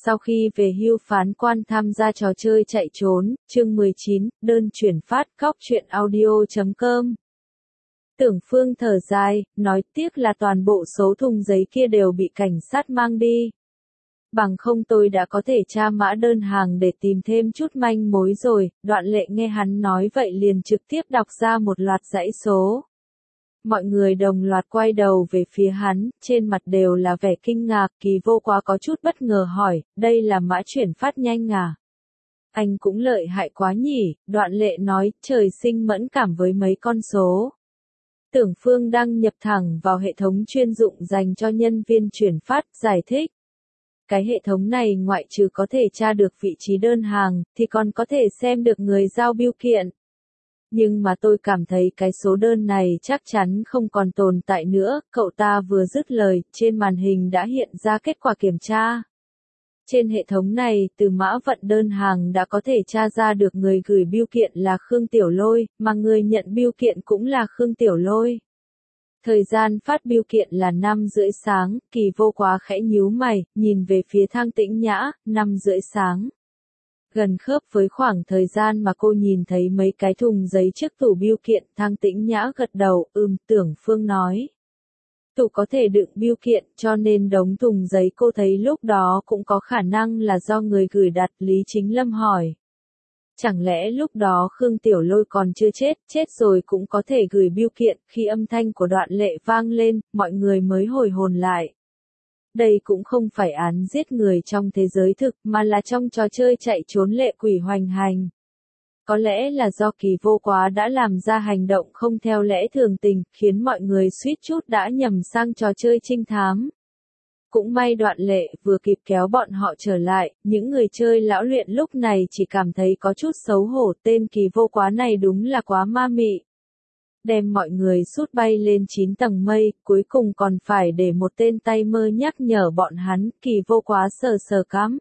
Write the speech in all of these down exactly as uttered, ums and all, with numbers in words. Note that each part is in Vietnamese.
Sau khi về hưu phán quan tham gia trò chơi chạy trốn, chương mười chín, đơn chuyển phát cóc truyện audio chấm com. Tưởng Phương thở dài, nói tiếc là toàn bộ số thùng giấy kia đều bị cảnh sát mang đi. Bằng không tôi đã có thể tra mã đơn hàng để tìm thêm chút manh mối rồi. Đoạn Lệ nghe hắn nói vậy liền trực tiếp đọc ra một loạt dãy số. Mọi người đồng loạt quay đầu về phía hắn, trên mặt đều là vẻ kinh ngạc. Kỳ Vô Quá có chút bất ngờ hỏi, đây là mã chuyển phát nhanh à? Anh cũng lợi hại quá nhỉ. Đoạn Lệ nói, trời sinh mẫn cảm với mấy con số. Tưởng Phương đăng nhập thẳng vào hệ thống chuyên dụng dành cho nhân viên chuyển phát, giải thích. Cái hệ thống này ngoại trừ có thể tra được vị trí đơn hàng, thì còn có thể xem được người giao bưu kiện. Nhưng mà tôi cảm thấy cái số đơn này chắc chắn không còn tồn tại nữa. Cậu ta vừa dứt lời, trên màn hình đã hiện ra kết quả kiểm tra. Trên hệ thống này, từ mã vận đơn hàng đã có thể tra ra được người gửi bưu kiện là Khương Tiểu Lôi, mà người nhận bưu kiện cũng là Khương Tiểu Lôi. Thời gian phát bưu kiện là năm rưỡi sáng, Kỳ Vô Quá khẽ nhíu mày, nhìn về phía Thang Tĩnh Nhã, năm rưỡi sáng. Gần khớp với khoảng thời gian mà cô nhìn thấy mấy cái thùng giấy trước tủ bưu kiện. Thang Tĩnh Nhã gật đầu, ừm, Tưởng Phương nói. Tủ có thể đựng bưu kiện, cho nên đống thùng giấy cô thấy lúc đó cũng có khả năng là do người gửi đặt. Lý Chính Lâm hỏi. Chẳng lẽ lúc đó Khương Tiểu Lôi còn chưa chết, chết rồi cũng có thể gửi bưu kiện. Khi âm thanh của Đoạn Lệ vang lên, mọi người mới hồi hồn lại. Đây cũng không phải án giết người trong thế giới thực, mà là trong trò chơi chạy trốn lệ quỷ hoành hành. Có lẽ là do Kỳ Vô Quá đã làm ra hành động không theo lẽ thường tình, khiến mọi người suýt chút đã nhầm sang trò chơi trinh thám. Cũng may Đoạn Lệ vừa kịp kéo bọn họ trở lại, những người chơi lão luyện lúc này chỉ cảm thấy có chút xấu hổ. Tên Kỳ Vô Quá này đúng là quá ma mị. Đem mọi người sút bay lên chín tầng mây, cuối cùng còn phải để một tên tay mơ nhắc nhở bọn hắn. Kỳ Vô Quá sờ sờ cắm.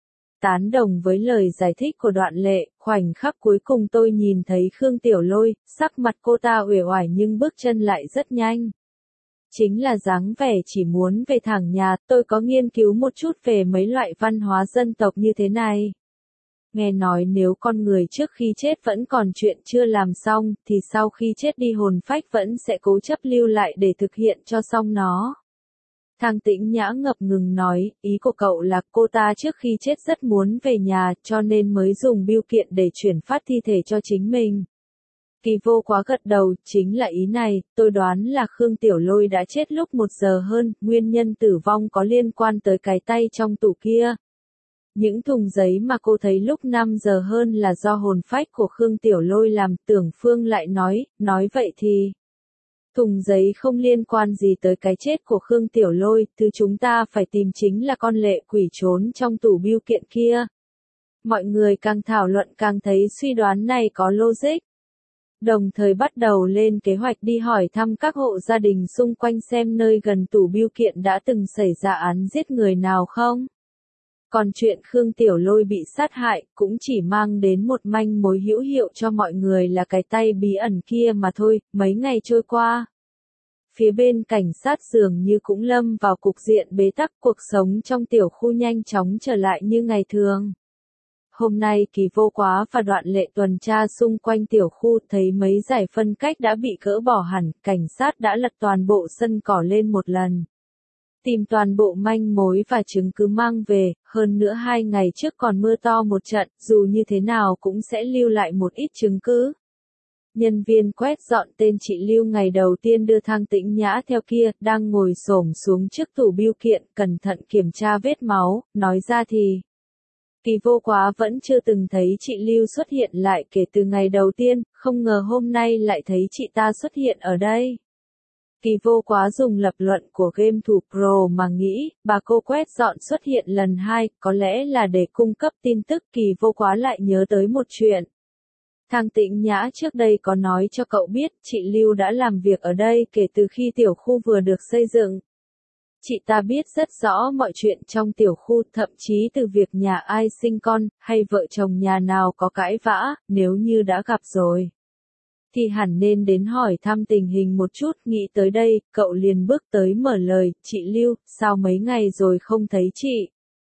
Tán đồng với lời giải thích của Đoạn Lệ, khoảnh khắc cuối cùng tôi nhìn thấy Khương Tiểu Lôi, sắc mặt cô ta uể oải nhưng bước chân lại rất nhanh. Chính là dáng vẻ chỉ muốn về thẳng nhà. Tôi có nghiên cứu một chút về mấy loại văn hóa dân tộc như thế này. Nghe nói nếu con người trước khi chết vẫn còn chuyện chưa làm xong, thì sau khi chết đi hồn phách vẫn sẽ cố chấp lưu lại để thực hiện cho xong nó. Thang Tĩnh Nhã ngập ngừng nói, ý của cậu là cô ta trước khi chết rất muốn về nhà, cho nên mới dùng bưu kiện để chuyển phát thi thể cho chính mình. Kỳ Vô Quá gật đầu, chính là ý này. Tôi đoán là Khương Tiểu Lôi đã chết lúc một giờ hơn, nguyên nhân tử vong có liên quan tới cái tay trong tủ kia. Những thùng giấy mà cô thấy lúc năm giờ hơn là do hồn phách của Khương Tiểu Lôi làm. Tưởng Phương lại nói, nói vậy thì thùng giấy không liên quan gì tới cái chết của Khương Tiểu Lôi, thứ chúng ta phải tìm chính là con lệ quỷ trốn trong tủ bưu kiện kia. Mọi người càng thảo luận càng thấy suy đoán này có logic. Đồng thời bắt đầu lên kế hoạch đi hỏi thăm các hộ gia đình xung quanh xem nơi gần tủ bưu kiện đã từng xảy ra án giết người nào không. Còn chuyện Khương Tiểu Lôi bị sát hại, cũng chỉ mang đến một manh mối hữu hiệu cho mọi người là cái tay bí ẩn kia mà thôi. Mấy ngày trôi qua, phía bên cảnh sát dường như cũng lâm vào cục diện bế tắc, cuộc sống trong tiểu khu nhanh chóng trở lại như ngày thường. Hôm nay Kỳ Vô Quá và Đoạn Lệ tuần tra xung quanh tiểu khu, thấy mấy giải phân cách đã bị gỡ bỏ hẳn, cảnh sát đã lật toàn bộ sân cỏ lên một lần. Tìm toàn bộ manh mối và chứng cứ mang về, hơn nữa hai ngày trước còn mưa to một trận, dù như thế nào cũng sẽ lưu lại một ít chứng cứ. Nhân viên quét dọn tên chị Lưu ngày đầu tiên đưa Thang Tĩnh Nhã theo kia, đang ngồi xổm xuống trước tủ bưu kiện, cẩn thận kiểm tra vết máu, nói ra thì Kỳ Vô Quá vẫn chưa từng thấy chị Lưu xuất hiện lại kể từ ngày đầu tiên, không ngờ hôm nay lại thấy chị ta xuất hiện ở đây. Kỳ Vô Quá dùng lập luận của game thủ pro mà nghĩ, bà cô quét dọn xuất hiện lần hai, có lẽ là để cung cấp tin tức. Kỳ Vô Quá lại nhớ tới một chuyện. Thang Tĩnh Nhã trước đây có nói cho cậu biết, chị Lưu đã làm việc ở đây kể từ khi tiểu khu vừa được xây dựng. Chị ta biết rất rõ mọi chuyện trong tiểu khu, thậm chí từ việc nhà ai sinh con, hay vợ chồng nhà nào có cãi vã, nếu như đã gặp rồi thì hẳn nên đến hỏi thăm tình hình một chút. Nghĩ tới đây, cậu liền bước tới mở lời, chị Lưu, sao mấy ngày rồi không thấy chị?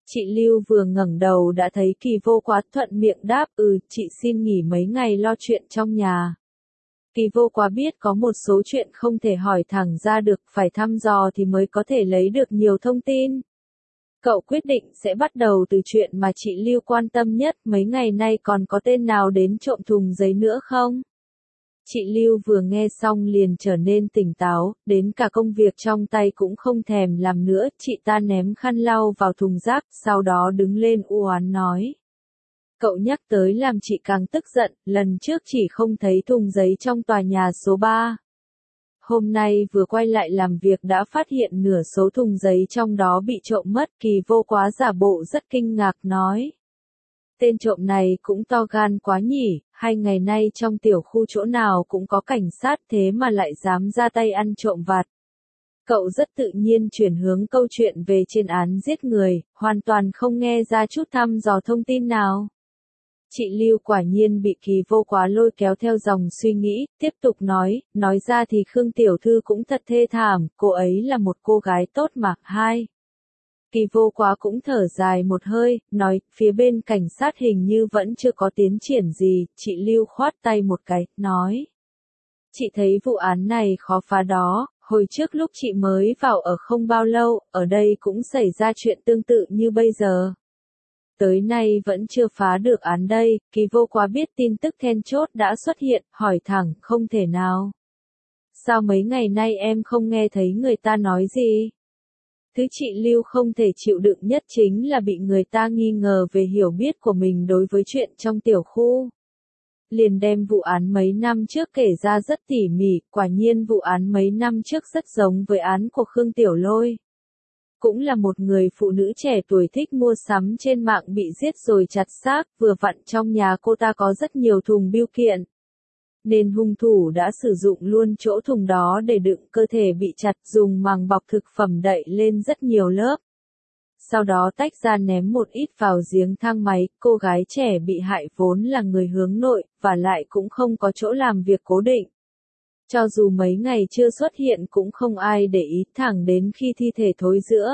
Chị Lưu vừa ngẩng đầu đã thấy Kỳ Vô Quá thuận miệng đáp ừ, chị xin nghỉ mấy ngày lo chuyện trong nhà. Kỳ Vô Quá biết có một số chuyện không thể hỏi thẳng ra được, phải thăm dò thì mới có thể lấy được nhiều thông tin. Cậu quyết định sẽ bắt đầu từ chuyện mà chị Lưu quan tâm nhất, mấy ngày nay còn có tên nào đến trộm thùng giấy nữa không? Chị Lưu vừa nghe xong liền trở nên tỉnh táo, đến cả công việc trong tay cũng không thèm làm nữa, chị ta ném khăn lau vào thùng rác, sau đó đứng lên u oán nói. Cậu nhắc tới làm chị càng tức giận, lần trước chỉ không thấy thùng giấy trong tòa nhà số ba. Hôm nay vừa quay lại làm việc đã phát hiện nửa số thùng giấy trong đó bị trộm mất. Kỳ Vô Quá giả bộ rất kinh ngạc nói. Tên trộm này cũng to gan quá nhỉ, hai ngày nay trong tiểu khu chỗ nào cũng có cảnh sát thế mà lại dám ra tay ăn trộm vặt. Cậu rất tự nhiên chuyển hướng câu chuyện về trên án giết người, hoàn toàn không nghe ra chút thăm dò thông tin nào. Chị Lưu quả nhiên bị Kỳ Vô Quá lôi kéo theo dòng suy nghĩ, tiếp tục nói, nói ra thì Khương Tiểu Thư cũng thật thê thảm, cô ấy là một cô gái tốt mà. Hai. Kỳ Vô Quá cũng thở dài một hơi, nói, phía bên cảnh sát hình như vẫn chưa có tiến triển gì, chị Lưu khoát tay một cái, nói. Chị thấy vụ án này khó phá đó, hồi trước lúc chị mới vào ở không bao lâu, ở đây cũng xảy ra chuyện tương tự như bây giờ. Tới nay vẫn chưa phá được án đây. Kỳ Vô Quá biết tin tức then chốt đã xuất hiện, hỏi thẳng, không thể nào. Sao mấy ngày nay em không nghe thấy người ta nói gì? Thứ chị Lưu không thể chịu đựng nhất chính là bị người ta nghi ngờ về hiểu biết của mình đối với chuyện trong tiểu khu. Liền đem vụ án mấy năm trước kể ra rất tỉ mỉ, quả nhiên vụ án mấy năm trước rất giống với án của Khương Tiểu Lôi. Cũng là một người phụ nữ trẻ tuổi thích mua sắm trên mạng bị giết rồi chặt xác, vừa vặn trong nhà cô ta có rất nhiều thùng bưu kiện. Nên hung thủ đã sử dụng luôn chỗ thùng đó để đựng cơ thể bị chặt, dùng màng bọc thực phẩm đậy lên rất nhiều lớp. Sau đó tách ra ném một ít vào giếng thang máy. Cô gái trẻ bị hại vốn là người hướng nội, và lại cũng không có chỗ làm việc cố định. Cho dù mấy ngày chưa xuất hiện cũng không ai để ý, thẳng đến khi thi thể thối rữa.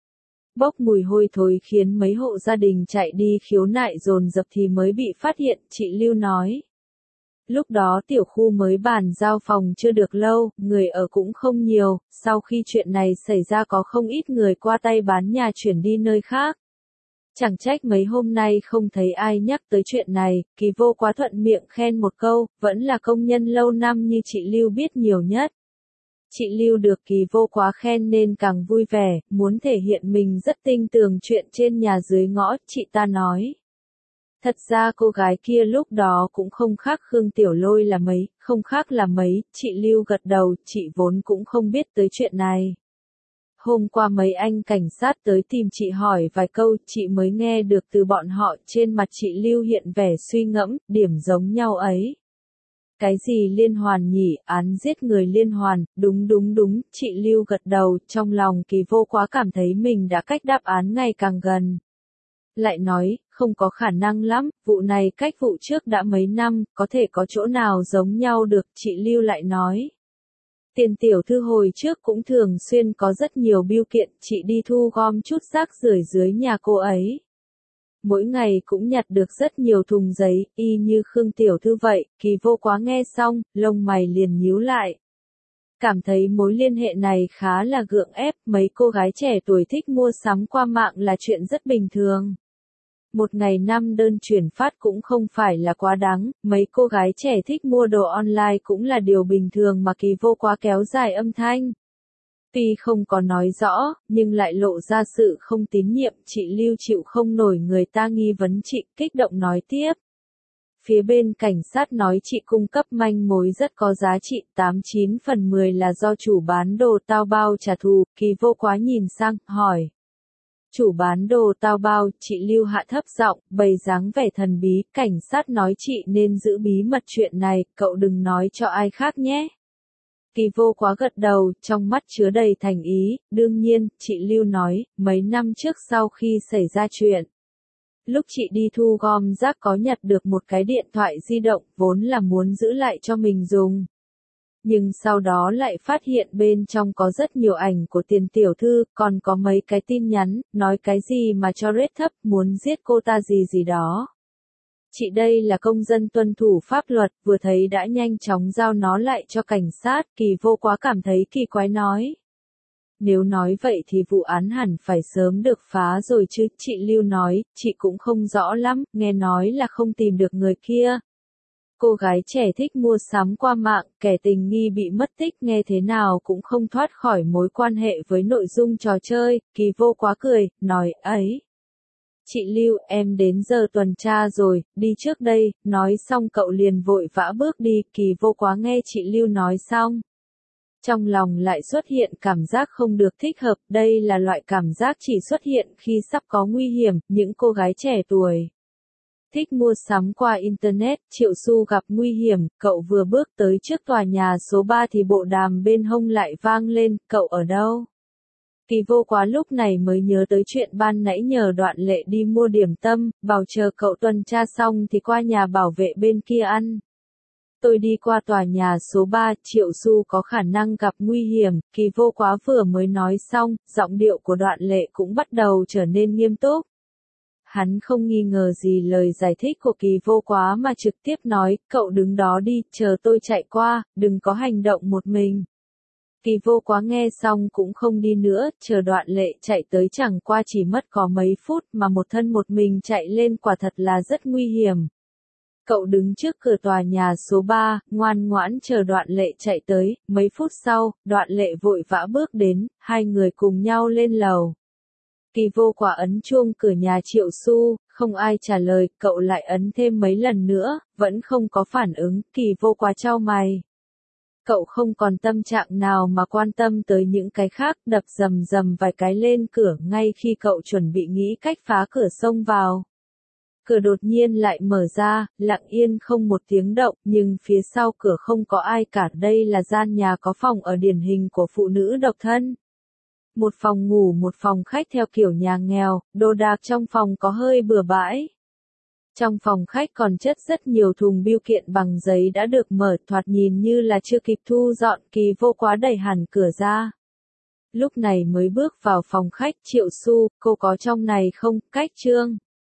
Bốc mùi hôi thối khiến mấy hộ gia đình chạy đi khiếu nại dồn dập thì mới bị phát hiện, chị Lưu nói. Lúc đó tiểu khu mới bàn giao phòng chưa được lâu, người ở cũng không nhiều, sau khi chuyện này xảy ra có không ít người qua tay bán nhà chuyển đi nơi khác. Chẳng trách mấy hôm nay không thấy ai nhắc tới chuyện này. Kỳ Vô Quá thuận miệng khen một câu, vẫn là công nhân lâu năm như chị Lưu biết nhiều nhất. Chị Lưu được Kỳ Vô Quá khen nên càng vui vẻ, muốn thể hiện mình rất tinh tường chuyện trên nhà dưới ngõ, chị ta nói. Thật ra cô gái kia lúc đó cũng không khác Khương Tiểu Lôi là mấy, không khác là mấy, chị Lưu gật đầu, chị vốn cũng không biết tới chuyện này. Hôm qua mấy anh cảnh sát tới tìm chị hỏi vài câu, chị mới nghe được từ bọn họ. Trên mặt chị Lưu hiện vẻ suy ngẫm, điểm giống nhau ấy. Cái gì liên hoàn nhỉ, án giết người liên hoàn, đúng đúng đúng, chị Lưu gật đầu, trong lòng Kỳ Vô Quá cảm thấy mình đã cách đáp án ngày càng gần. Lại nói, không có khả năng lắm, vụ này cách vụ trước đã mấy năm, có thể có chỗ nào giống nhau được, chị Lưu lại nói. Tiền tiểu thư hồi trước cũng thường xuyên có rất nhiều bưu kiện, chị đi thu gom chút rác rưởi dưới nhà cô ấy. Mỗi ngày cũng nhặt được rất nhiều thùng giấy, y như Khương tiểu thư vậy. Kỳ Vô Quá nghe xong, lông mày liền nhíu lại. Cảm thấy mối liên hệ này khá là gượng ép, mấy cô gái trẻ tuổi thích mua sắm qua mạng là chuyện rất bình thường. Một ngày năm đơn chuyển phát cũng không phải là quá đáng, mấy cô gái trẻ thích mua đồ online cũng là điều bình thường mà. Kỳ Vô Quá kéo dài âm thanh. Tuy không có nói rõ, nhưng lại lộ ra sự không tín nhiệm, chị Lưu chịu không nổi người ta nghi vấn chị, kích động nói tiếp. Phía bên cảnh sát nói chị cung cấp manh mối rất có giá trị, tám chín phần mười là do chủ bán đồ tao bao trả thù. Kỳ Vô Quá nhìn sang, hỏi. Chủ bán đồ tao bao, chị Lưu hạ thấp giọng, bày dáng vẻ thần bí, cảnh sát nói chị nên giữ bí mật chuyện này, cậu đừng nói cho ai khác nhé. Kỳ Vô Quá gật đầu, trong mắt chứa đầy thành ý, đương nhiên, chị Lưu nói, mấy năm trước sau khi xảy ra chuyện. Lúc chị đi thu gom rác có nhặt được một cái điện thoại di động, vốn là muốn giữ lại cho mình dùng. Nhưng sau đó lại phát hiện bên trong có rất nhiều ảnh của Tiền tiểu thư, còn có mấy cái tin nhắn, nói cái gì mà cho rate thấp, muốn giết cô ta gì gì đó. Chị đây là công dân tuân thủ pháp luật, vừa thấy đã nhanh chóng giao nó lại cho cảnh sát, Kỳ Vô Quá cảm thấy kỳ quái nói. Nếu nói vậy thì vụ án hẳn phải sớm được phá rồi chứ, chị Lưu nói, chị cũng không rõ lắm, nghe nói là không tìm được người kia. Cô gái trẻ thích mua sắm qua mạng, kẻ tình nghi bị mất tích nghe thế nào cũng không thoát khỏi mối quan hệ với nội dung trò chơi, Kỳ Vô Quá cười, nói, ấy. Chị Lưu, em đến giờ tuần tra rồi, đi trước đây, nói xong cậu liền vội vã bước đi, Kỳ Vô Quá nghe chị Lưu nói xong. Trong lòng lại xuất hiện cảm giác không được thích hợp, đây là loại cảm giác chỉ xuất hiện khi sắp có nguy hiểm, những cô gái trẻ tuổi. Thích mua sắm qua Internet, Triệu Xu gặp nguy hiểm, cậu vừa bước tới trước tòa nhà số ba thì bộ đàm bên hông lại vang lên, cậu ở đâu? Kỳ Vô Quá lúc này mới nhớ tới chuyện ban nãy nhờ Đoạn Lệ đi mua điểm tâm, bảo chờ cậu tuần tra xong thì qua nhà bảo vệ bên kia ăn. Tôi đi qua tòa nhà số ba, Triệu Xu có khả năng gặp nguy hiểm, Kỳ Vô Quá vừa mới nói xong, giọng điệu của Đoạn Lệ cũng bắt đầu trở nên nghiêm túc. Hắn không nghi ngờ gì lời giải thích của Kỳ Vô Quá mà trực tiếp nói, cậu đứng đó đi, chờ tôi chạy qua, đừng có hành động một mình. Kỳ Vô Quá nghe xong cũng không đi nữa, chờ Đoạn Lệ chạy tới chẳng qua chỉ mất có mấy phút mà một thân một mình chạy lên quả thật là rất nguy hiểm. Cậu đứng trước cửa tòa nhà số ba, ngoan ngoãn chờ Đoạn Lệ chạy tới, mấy phút sau, Đoạn Lệ vội vã bước đến, hai người cùng nhau lên lầu. Kỳ Vô Quá ấn chuông cửa nhà Triệu Xu, không ai trả lời, cậu lại ấn thêm mấy lần nữa, vẫn không có phản ứng, Kỳ Vô Quá chau mày. Cậu không còn tâm trạng nào mà quan tâm tới những cái khác, đập rầm rầm vài cái lên cửa ngay khi cậu chuẩn bị nghĩ cách phá cửa xông vào. Cửa đột nhiên lại mở ra, lặng yên không một tiếng động, nhưng phía sau cửa không có ai cả, đây là gian nhà có phòng ở điển hình của phụ nữ độc thân. Một phòng ngủ một phòng khách theo kiểu nhà nghèo, đồ đạc trong phòng có hơi bừa bãi. Trong phòng khách còn chất rất nhiều thùng bưu kiện bằng giấy đã được mở, thoạt nhìn như là chưa kịp thu dọn, Kỳ Vô Quá đẩy hẳn cửa ra. Lúc này mới bước vào phòng khách, Triệu Xu, cô có trong này không, cách trương.